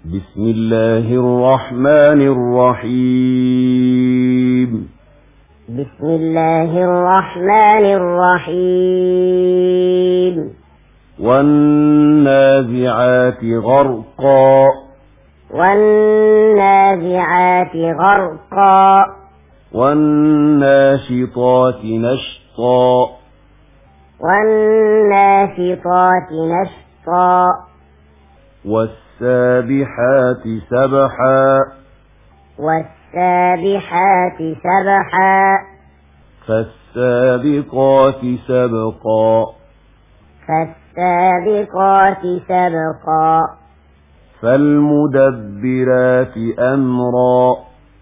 بسم الله الرحمن الرحيم. بسم الله الرحمن الرحيم. والنازعات غرقا. والنازعات غرقا. والناشطات نشطا. والناشطات نشطا. والسابحات سبحا. والسابحات سبحا. فالسابقات سبقا. فالسابقات سبقا. فالمدبرات أمرا.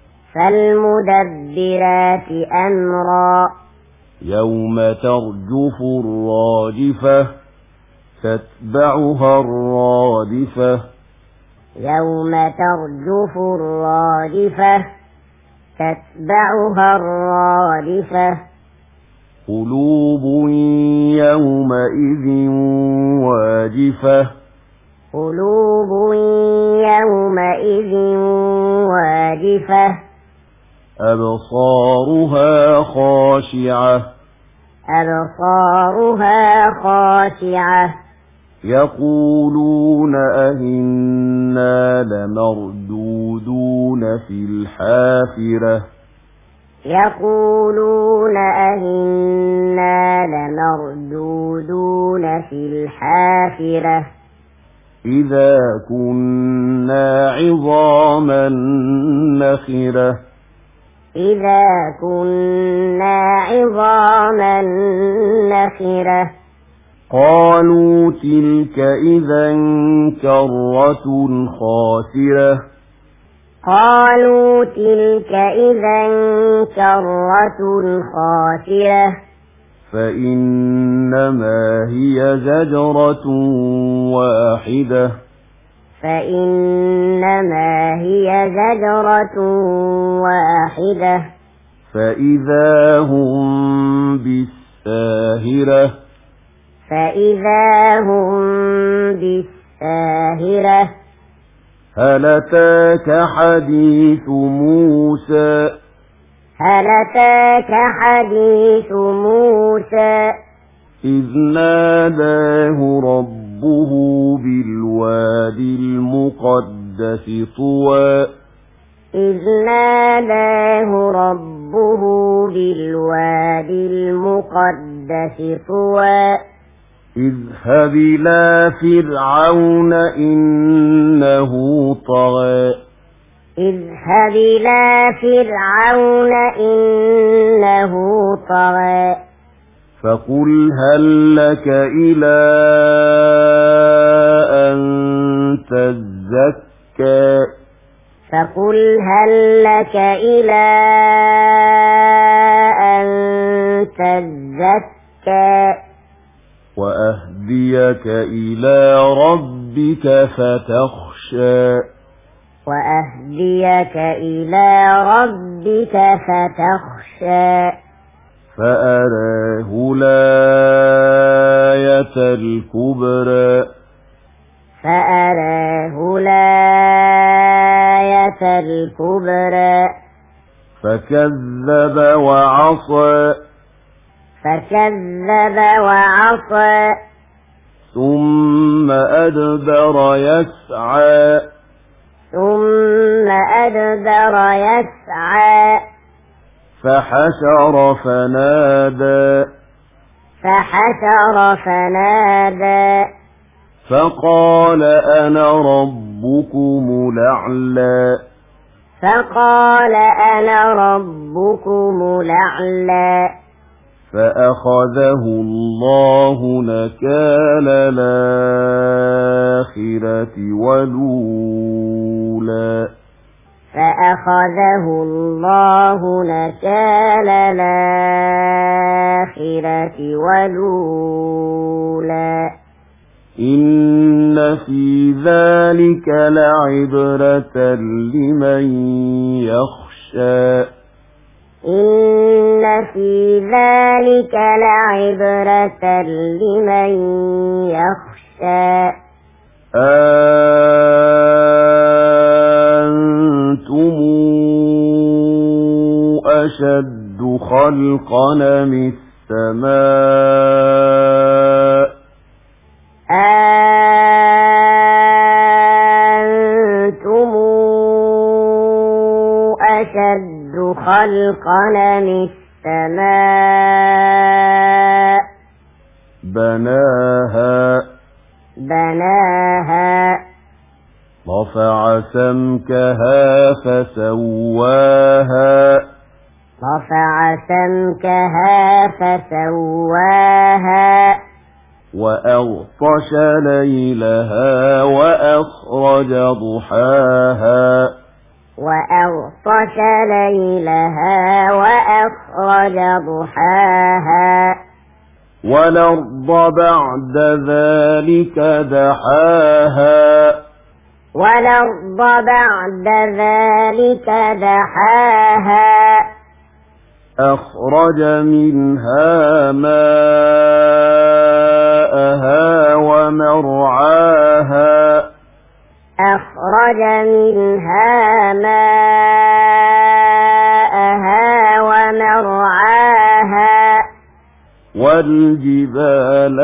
فالمدبرات أمرا. يوم ترجف الراجفة تتبعها الرادفة. يوم ترجف الراجفة تتبعها الرادفة. قلوب يومئذ واجفة. قلوب يومئذ واجفة. أبصارها خاشعة. أبصارها خاشعة. يقولون أئنا لمردودون في الحافرة. يقولون أئنا لمردودون في الحافرة. إذا كنا عظاما نخرة. إذا كنا عظاما نخرة. قالوا تلك إذا كرة خاسرة. قالوا تلك إذا كرة خاسرة. فإنما هي زجرة واحدة. فإنما هي زجرة واحدة. فإذا هم بالساهرة. فإذا هم بالساهرة. هل أتاك حديث موسى. هل أتاك حديث موسى. إذ ناداه ربه بالوادي المقدس طوى. إذ ناداه ربه بالوادي المقدس طوى. اذهب إلى فرعون إنه طغى. اذهب إلى فرعون إنه طغى. فقل هل لك إلى أن تزكى. فقل هل لك إلى أن تزكى. وأهديك إلى ربك فتخشى. وأهديك إلى ربك فتخشى. فأراه الآية الكبرى. فأراه الآية الكبرى. فكذب وعصى. فكذب وعصى. ثم أدبر يسعى. ثم أدبر يسعى. فحشر فنادى. فحشر فنادى. فقال أنا ربكم الأعلى. فقال أنا ربكم الأعلى. فأخذه الله نكال الآخرة والأولى. فأخذه الله نكال الآخرة والأولى. إن في ذلك لعبرة لمن يخشى. إن في ذلك لعبرة لمن يخشى. أشد خلقا من السماء أأنتم أشد خلقا من السماء بناها رفع سمكها فسواها وأغطش ليلها وأخرج ضحاها والأرض بعد ذلك دحاها أخرج منها ماءها ومرعاها والجبال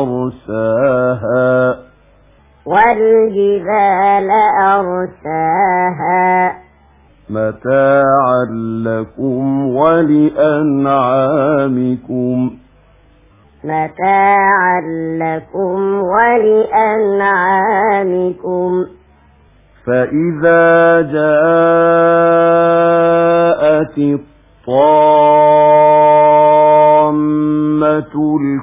أرساها متاعا لكم ولأنعامكم فإذا جاءت الطامة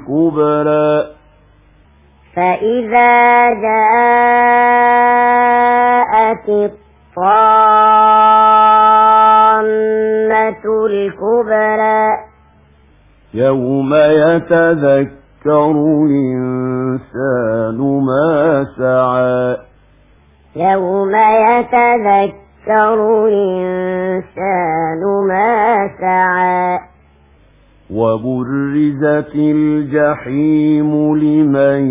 الكبرى يوم يتذكر الإنسان ما سعى وبرزت الجحيم لمن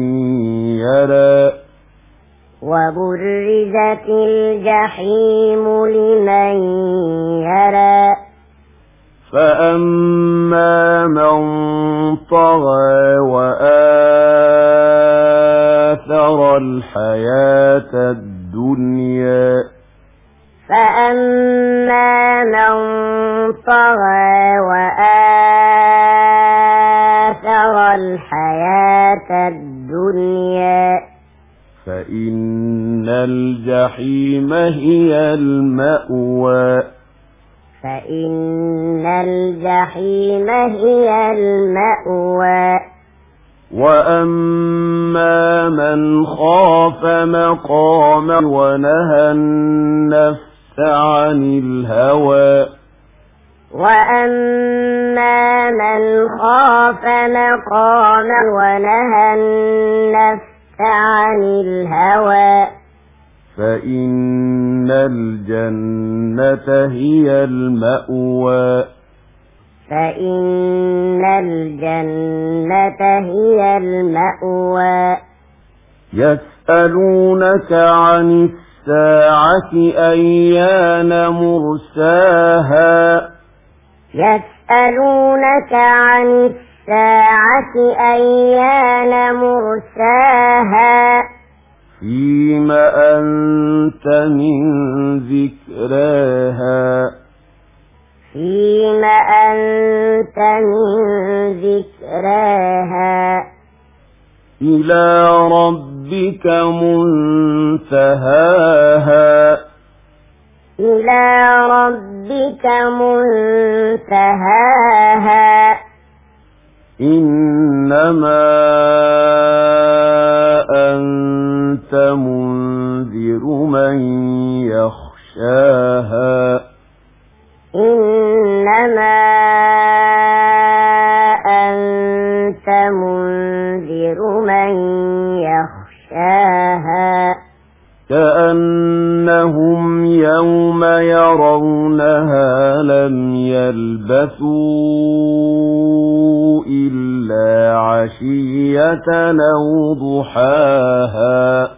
يرى فأما من طغى وآثر الحياة الدنيا فإن الجحيم هي المأوى وأما من خاف مقاما ونهى النفس عن الهوى فإن الجنة هي المأوى يسألونك عن الساعة أيان مرساها فيم أنت من ذكراها إلى ربك منتهاها إنما أنت منذر من يخشاها كأنهم يوم يرونها لم يلبثوا إلا عشية أو ضحاها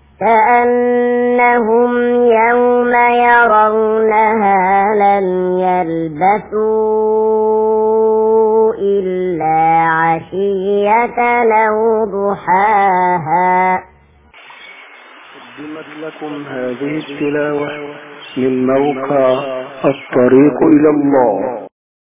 كأنهم يوم يرونها لم تلبثوا إلا عشية أو ضحاها. قدمت لكم هذه التلاوة من موقع الطريق إلى الله.